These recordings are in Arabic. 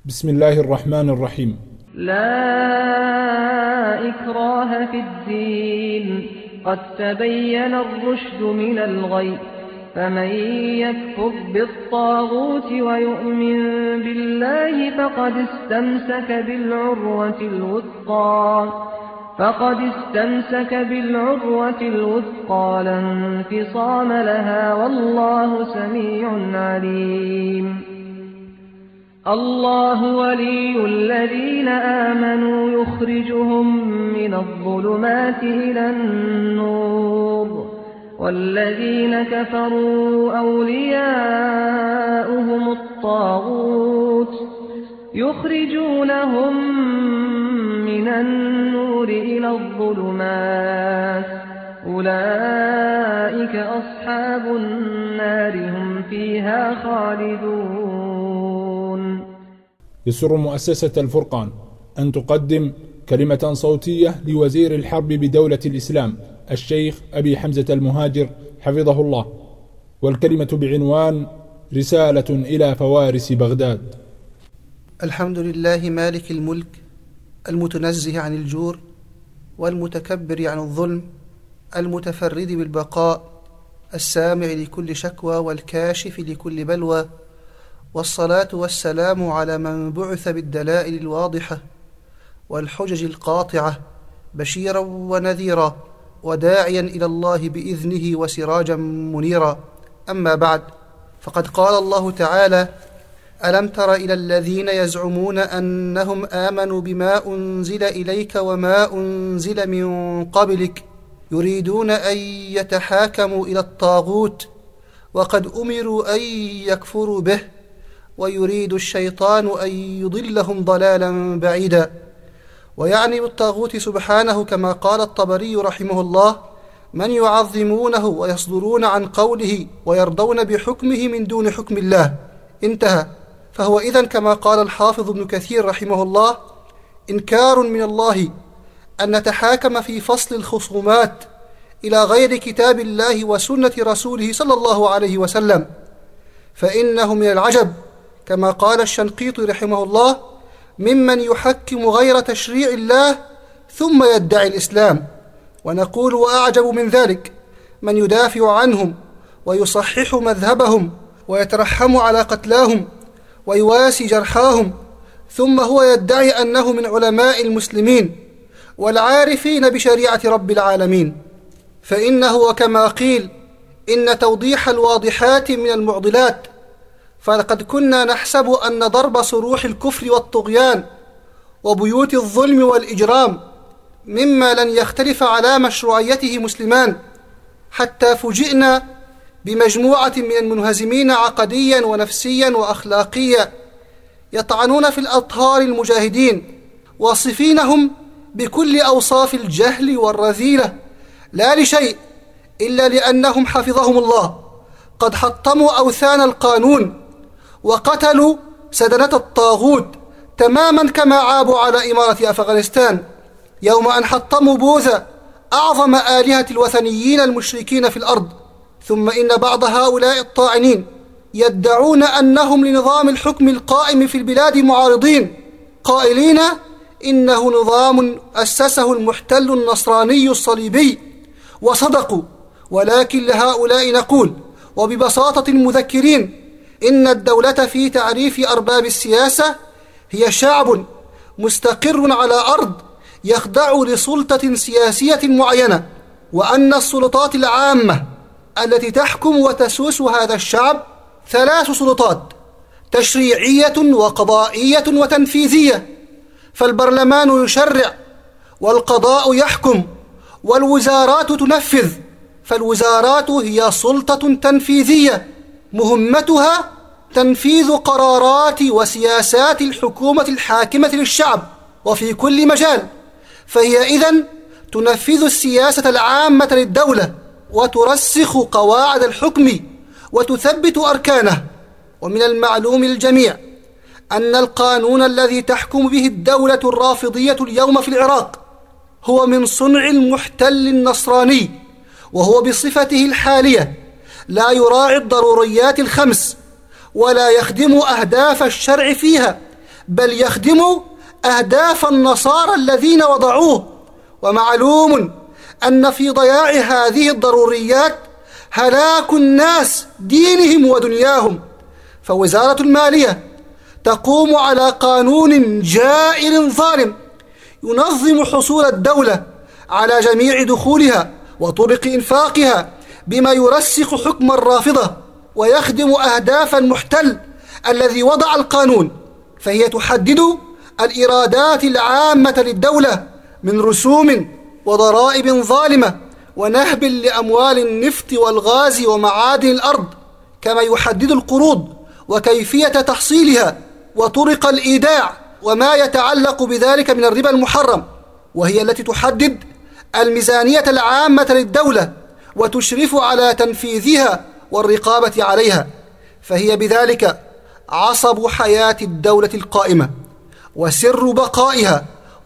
بسم الله الرحمن الرحيم. لا إكراه في الدين، قد تبين الرشد من الغي، فمن يكفر بالطاغوت ويؤمن بالله فقد استمسك بالعروة الوثقى لا انفصام لها، والله سميع عليم. الله ولي الذين آمنوا يخرجهم من الظلمات إلى النور، والذين كفروا أولياؤهم الطاغوت يخرجونهم من النور إلى الظلمات، أولئك أصحاب النار هم فيها خالدون. يسر مؤسسة الفرقان أن تقدم كلمة صوتية لوزير الحرب بدولة الإسلام الشيخ أبي حمزة المهاجر حفظه الله، والكلمة بعنوان رسالة إلى فوارس بغداد. الحمد لله مالك الملك، المتنزه عن الجور والمتكبر عن الظلم، المتفرد بالبقاء، السامع لكل شكوى والكاشف لكل بلوى، والصلاة والسلام على من بعث بالدلائل الواضحة والحجج القاطعة بشيرا ونذيرا وداعيا إلى الله بإذنه وسراجا منيرا. أما بعد، فقد قال الله تعالى: ألم تر إلى الذين يزعمون أنهم آمنوا بما أنزل إليك وما أنزل من قبلك يريدون أن يتحاكموا إلى الطاغوت وقد أمروا أن يكفروا به ويريد الشيطان أن يضلهم ضلالا بعيدا. ويعني بالطاغوت سبحانه كما قال الطبري رحمه الله: من يعظمونه ويصدرون عن قوله ويرضون بحكمه من دون حكم الله. انتهى. فهو إذن كما قال الحافظ ابن كثير رحمه الله: إنكار من الله أن نتحاكم في فصل الخصومات إلى غير كتاب الله وسنة رسوله صلى الله عليه وسلم، فإنه من العجب كما قال الشنقيطي رحمه الله: ممن يحكم غير تشريع الله ثم يدعي الإسلام. ونقول: وأعجب من ذلك من يدافع عنهم ويصحح مذهبهم ويترحم على قتلاهم ويواسي جرحاهم، ثم هو يدعي أنه من علماء المسلمين والعارفين بشريعة رب العالمين. فإنه وكما قيل: إن توضيح الواضحات من المعضلات، فلقد كنا نحسب أن ضرب صروح الكفر والطغيان وبيوت الظلم والإجرام مما لن يختلف على مشروعيته مسلمان، حتى فوجئنا بمجموعة من المنهزمين عقديا ونفسيا وأخلاقيا يطعنون في الأطهار المجاهدين، واصفينهم بكل أوصاف الجهل والرذيلة، لا لشيء إلا لأنهم حفظهم الله قد حطموا أوثان القانون وقتلوا سدنة الطاغوت تماما كما عابوا على إمارة أفغانستان يوم أن حطموا بوذا أعظم آلهة الوثنيين المشركين في الأرض. ثم إن بعض هؤلاء الطاعنين يدعون أنهم لنظام الحكم القائم في البلاد معارضين، قائلين إنه نظام أسسه المحتل النصراني الصليبي، وصدقوا. ولكن لهؤلاء نقول وببساطة مذكرين: إن الدولة في تعريف أرباب السياسة هي شعب مستقر على أرض يخضع لسلطة سياسية معينة، وأن السلطات العامة التي تحكم وتسوس هذا الشعب 3 سلطات: تشريعية وقضائية وتنفيذية. فالبرلمان يشرع، والقضاء يحكم، والوزارات تنفذ. فالوزارات هي سلطة تنفيذية مهمتها تنفيذ قرارات وسياسات الحكومة الحاكمة للشعب وفي كل مجال، فهي إذن تنفذ السياسة العامة للدولة وترسخ قواعد الحكم وتثبت أركانه. ومن المعلوم للجميع أن القانون الذي تحكم به الدولة الرافضية اليوم في العراق هو من صنع المحتل النصراني، وهو بصفته الحالية لا يراعي الضروريات الخمس ولا يخدم أهداف الشرع فيها، بل يخدم أهداف النصارى الذين وضعوه. ومعلوم أن في ضياع هذه الضروريات هلاك الناس دينهم ودنياهم. فوزارة المالية تقوم على قانون جائر ظالم ينظم حصول الدولة على جميع دخولها وطرق إنفاقها بما يرسخ حكم الرافضة ويخدم أهداف المحتل الذي وضع القانون. فهي تحدد الإيرادات العامة للدولة من رسوم وضرائب ظالمة ونهب لأموال النفط والغاز ومعادن الأرض، كما يحدد القروض وكيفية تحصيلها وطرق الإيداع وما يتعلق بذلك من الربا المحرم. وهي التي تحدد الميزانية العامة للدولة وتشرف على تنفيذها والرقابة عليها. فهي بذلك عصب حياة الدولة القائمة وسر بقائها،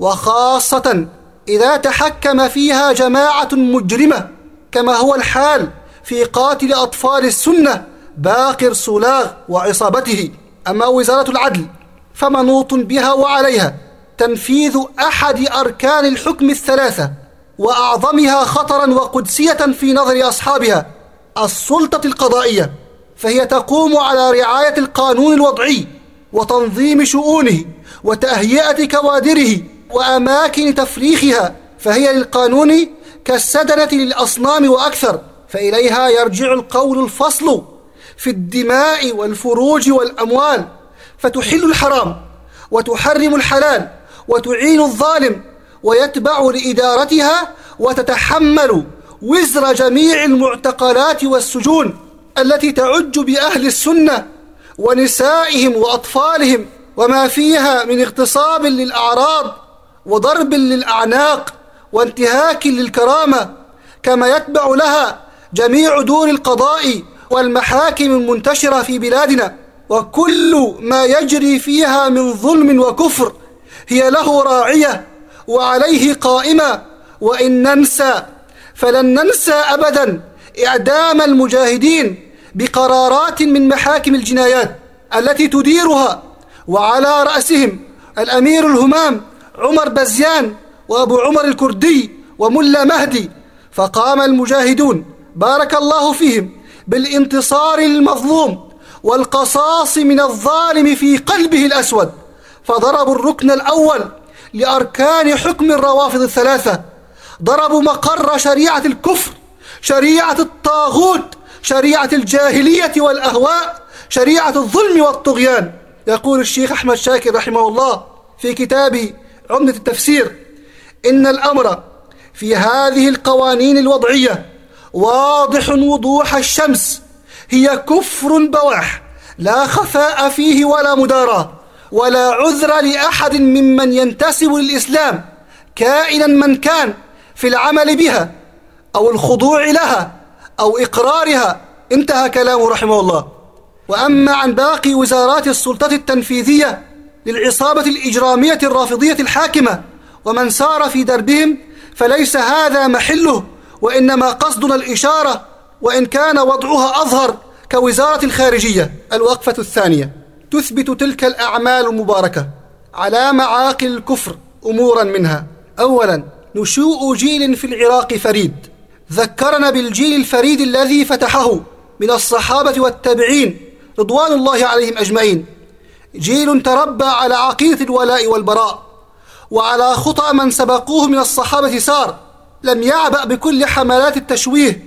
وخاصة إذا تحكم فيها جماعة مجرمة كما هو الحال في قاتل أطفال السنة باقر صلاغ وعصابته. أما وزارة العدل فمنوط بها وعليها تنفيذ أحد أركان الحكم الثلاثة وأعظمها خطرا وقدسية في نظر أصحابها، السلطة القضائية. فهي تقوم على رعاية القانون الوضعي وتنظيم شؤونه وتهيئة كوادره وأماكن تفريخها. فهي للقانون كالسدنة للأصنام وأكثر، فإليها يرجع القول الفصل في الدماء والفروج والأموال، فتحل الحرام وتحرم الحلال وتعين الظالم، ويتبع لإدارتها وتتحمل وزر جميع المعتقلات والسجون التي تعج بأهل السنة ونسائهم وأطفالهم وما فيها من اغتصاب للأعراض وضرب للأعناق وانتهاك للكرامة، كما يتبع لها جميع دور القضاء والمحاكم المنتشرة في بلادنا. وكل ما يجري فيها من ظلم وكفر هي له راعية وعليه قائمة. وإن ننسى فلن ننسى أبدا إعدام المجاهدين بقرارات من محاكم الجنايات التي تديرها، وعلى رأسهم الأمير الهمام عمر بزيان وأبو عمر الكردي وملا مهدي. فقام المجاهدون بارك الله فيهم بالانتصار للمظلوم والقصاص من الظالم في قلبه الأسود، فضربوا الركن الأول لأركان حكم الروافض الثلاثة، ضربوا مقر شريعة الكفر، شريعة الطاغوت، شريعة الجاهلية والأهواء، شريعة الظلم والطغيان. يقول الشيخ أحمد شاكر رحمه الله في كتابه عمدة التفسير: إن الأمر في هذه القوانين الوضعية واضح وضوح الشمس، هي كفر بواح لا خفاء فيه ولا مداراة، ولا عذر لأحد ممن ينتسب للإسلام كائنا من كان في العمل بها أو الخضوع لها أو إقرارها. انتهى كلامه رحمه الله. وأما عن باقي وزارات السلطة التنفيذية للعصابة الإجرامية الرافضية الحاكمة ومن سار في دربهم فليس هذا محله، وإنما قصدنا الإشارة، وإن كان وضعها أظهر كوزارة الخارجية. الوقفة الثانية تثبت تلك الأعمال المباركة على معاقل الكفر أمورا منها: أولا، نشوء جيل في العراق فريد، ذكرنا بالجيل الفريد الذي فتحه من الصحابة والتابعين رضوان الله عليهم أجمعين، جيل تربى على عقيدة الولاء والبراء وعلى خطى من سبقوه من الصحابة سار، لم يعبأ بكل حملات التشويه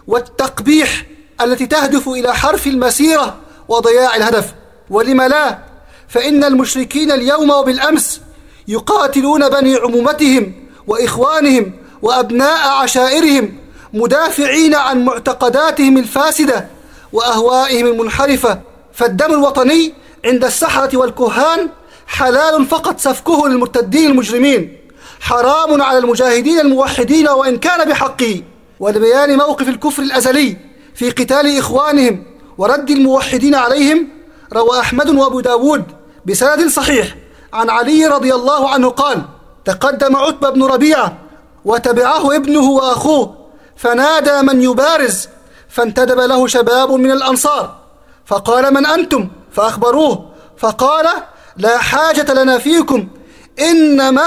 والتقبيح التي تهدف إلى حرف المسيرة وضياع الهدف. ولم لا؟ فإن المشركين اليوم وبالأمس يقاتلون بني عمومتهم وإخوانهم وأبناء عشائرهم، مدافعين عن معتقداتهم الفاسدة وأهوائهم المنحرفة. فالدم الوطني عند السحرة والكهان حلال فقط سفكه للمرتدين المجرمين، حرام على المجاهدين الموحدين وإن كان بحقه. ولبيان موقف الكفر الأزلي في قتال إخوانهم ورد الموحدين عليهم، روى أحمد وأبو داود بسند صحيح عن علي رضي الله عنه قال: تقدم عتبة بن ربيعة وتبعه ابنه وأخوه، فنادى من يبارز، فانتدب له شباب من الأنصار، فقال: من أنتم؟ فأخبروه، فقال: لا حاجة لنا فيكم، إنما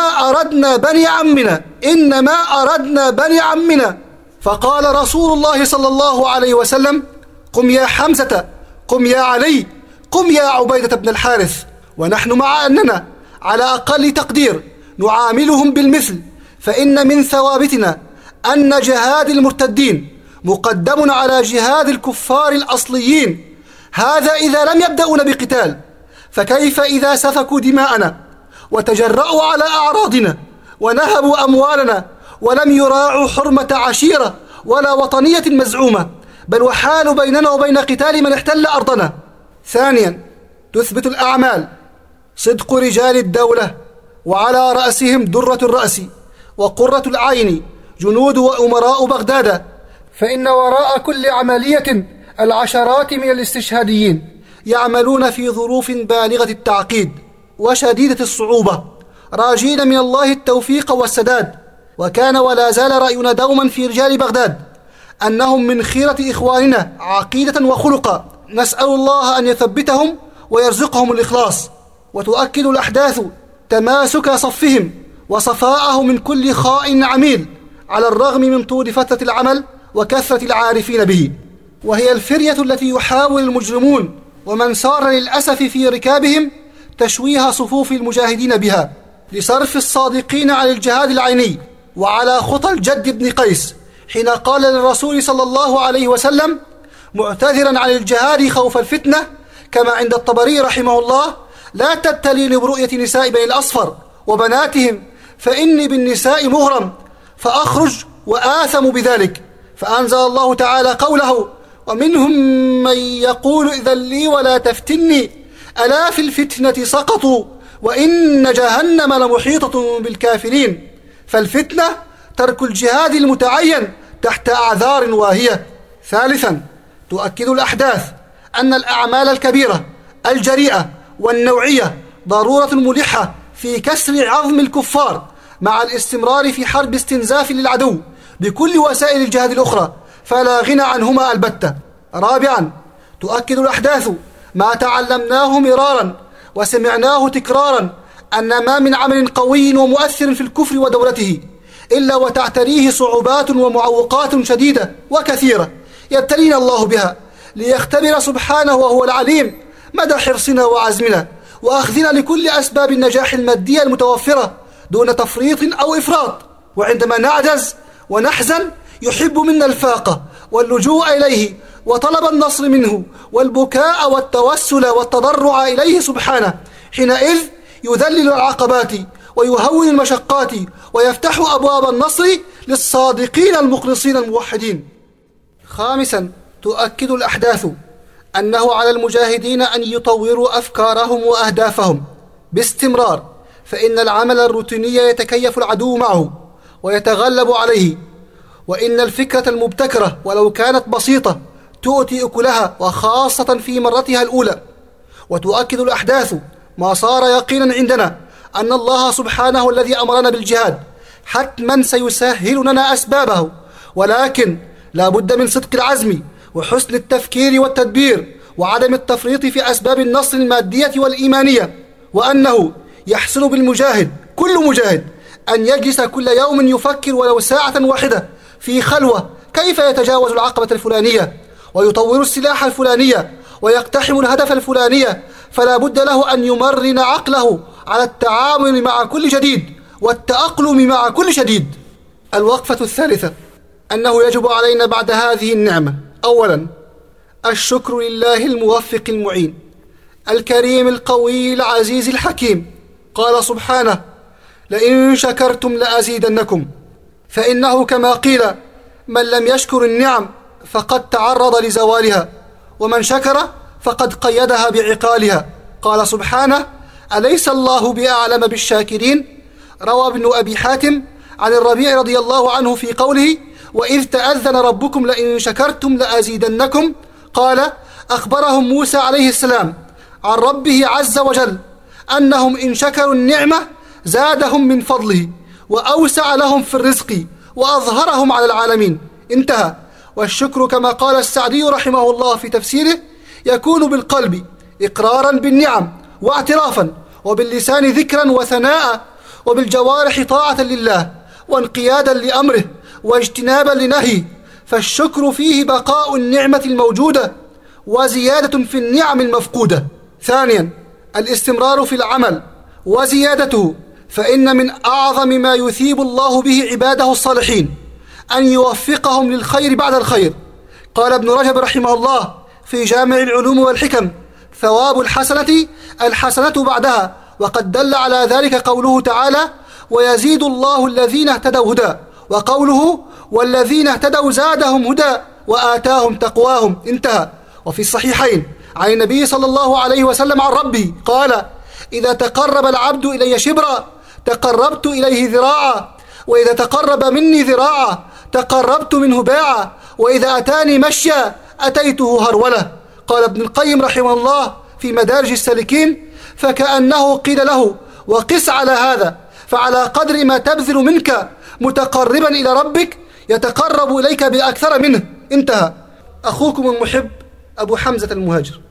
أردنا بني عمنا. فقال رسول الله صلى الله عليه وسلم: قم يا حمزة، قم يا علي، قم يا عبيدة بن الحارث. ونحن مع أننا على أقل تقدير نعاملهم بالمثل، فإن من ثوابتنا أن جهاد المرتدين مقدم على جهاد الكفار الأصليين، هذا إذا لم يبدأون بقتال، فكيف إذا سفكوا دماءنا وتجرأوا على أعراضنا ونهبوا أموالنا ولم يراعوا حرمة عشيرة ولا وطنية مزعومة، بل وحالوا بيننا وبين قتال من احتل أرضنا. ثانيا، تثبت الأعمال صدق رجال الدولة، وعلى رأسهم درة الرأس وقرة العين جنود وأمراء بغداد، فإن وراء كل عملية العشرات من الاستشهاديين يعملون في ظروف بالغة التعقيد وشديدة الصعوبة، راجين من الله التوفيق والسداد. وكان ولا زال رأينا دوما في رجال بغداد أنهم من خيرة إخواننا عقيدة وخلقا، نسأل الله أن يثبتهم ويرزقهم الإخلاص. وتؤكد الأحداث تماسك صفهم وصفاءه من كل خائن عميل، على الرغم من طول فترة العمل وكثرة العارفين به. وهي الفرية التي يحاول المجرمون ومن سار للأسف في ركابهم تشويه صفوف المجاهدين بها، لصرف الصادقين عن الجهاد العيني، وعلى خطى الجد بن قيس حين قال للرسول صلى الله عليه وسلم معتذرا عن الجهاد خوف الفتنة، كما عند الطبري رحمه الله: لا تبتليني برؤية نساء بني الأصفر وبناتهم، فإني بالنساء مغرم، فأخرج وآثم بذلك. فأنزل الله تعالى قوله: ومنهم من يقول إذن لي ولا تفتني، ألا في الفتنة سقطوا وإن جهنم لمحيطة بالكافرين. فالفتنة ترك الجهاد المتعين تحت أعذار واهية. ثالثا، تؤكد الأحداث أن الأعمال الكبيرة الجريئة والنوعية ضرورة ملحة في كسر عظم الكفار، مع الاستمرار في حرب استنزاف للعدو بكل وسائل الجهاد الأخرى، فلا غنى عنهما البتة. رابعا، تؤكد الأحداث ما تعلمناه مرارا وسمعناه تكرارا، أن ما من عمل قوي ومؤثر في الكفر ودولته إلا وتعتريه صعوبات ومعوقات شديدة وكثيرة يبتلينا الله بها، ليختبر سبحانه وهو العليم مدى حرصنا وعزمنا وأخذنا لكل أسباب النجاح المادية المتوفرة دون تفريط أو إفراط. وعندما نعجز ونحزن يحب منا الفاقة واللجوء إليه وطلب النصر منه والبكاء والتوسل والتضرع إليه سبحانه، حينئذ يذلل العقبات ويهون المشقات ويفتح أبواب النصر للصادقين المخلصين الموحدين. خامسا، تؤكد الأحداث أنه على المجاهدين أن يطوروا أفكارهم وأهدافهم باستمرار، فإن العمل الروتيني يتكيف العدو معه ويتغلب عليه، وإن الفكرة المبتكرة ولو كانت بسيطة تؤتي أكلها، وخاصة في مرتها الأولى. وتؤكد الأحداث ما صار يقينا عندنا أن الله سبحانه الذي أمرنا بالجهاد حتما سيسهل لنا أسبابه، ولكن لا بد من صدق العزم وحسن التفكير والتدبير وعدم التفريط في أسباب النصر المادية والإيمانية، وأنه يحسن بالمجاهد كل مجاهد أن يجلس كل يوم يفكر ولو ساعة واحدة في خلوة كيف يتجاوز العقبة الفلانية ويطور السلاح الفلانية ويقتحم الهدف الفلانية، فلا بد له أن يمرن عقله على التعامل مع كل جديد والتأقلم مع كل شديد. الوقفة الثالثة، أنه يجب علينا بعد هذه النعمة أولا الشكر لله الموفق المعين الكريم القوي العزيز الحكيم. قال سبحانه: لئن شكرتم لأزيدنكم، فإنه كما قيل: من لم يشكر النعم فقد تعرض لزوالها، ومن شكر فقد قيدها بعقالها. قال سبحانه: أليس الله بأعلم بالشاكرين؟ روى ابن أبي حاتم عن الربيع رضي الله عنه في قوله: وإذ تأذن ربكم لئن شكرتم لأزيدنكم، قال: أخبرهم موسى عليه السلام عن ربه عز وجل أنهم إن شكروا النعمة زادهم من فضله وأوسع لهم في الرزق وأظهرهم على العالمين. انتهى. والشكر كما قال السعدي رحمه الله في تفسيره يكون بالقلب إقرارا بالنعم واعترافا، وباللسان ذكرا وثناء، وبالجوارح طاعة لله وانقيادا لأمره واجتنابا لنهيه، فالشكر فيه بقاء النعمة الموجودة وزيادة في النعم المفقودة. ثانيا، الاستمرار في العمل وزيادته، فإن من أعظم ما يثيب الله به عباده الصالحين أن يوفقهم للخير بعد الخير. قال ابن رجب رحمه الله في جامع العلوم والحكم: ثواب الحسنة الحسنة بعدها. وقد دل على ذلك قوله تعالى: ويزيد الله الذين اهتدوا هدى، وقوله: والذين اهتدوا زادهم هدى وآتاهم تقواهم. انتهى. وفي الصحيحين عن النبي صلى الله عليه وسلم عن ربه قال: إذا تقرب العبد إلي شبرا تقربت إليه ذراعا، وإذا تقرب مني ذراعا تقربت منه باعا، وإذا أتاني مشيا أتيته هرولة. قال ابن القيم رحمه الله في مدارج السالكين: فكأنه قيل له: وقس على هذا، فعلى قدر ما تبذل منك متقربا إلى ربك يتقرب إليك بأكثر منه. انتهى. أخوكم المحب أبو حمزة المهاجر.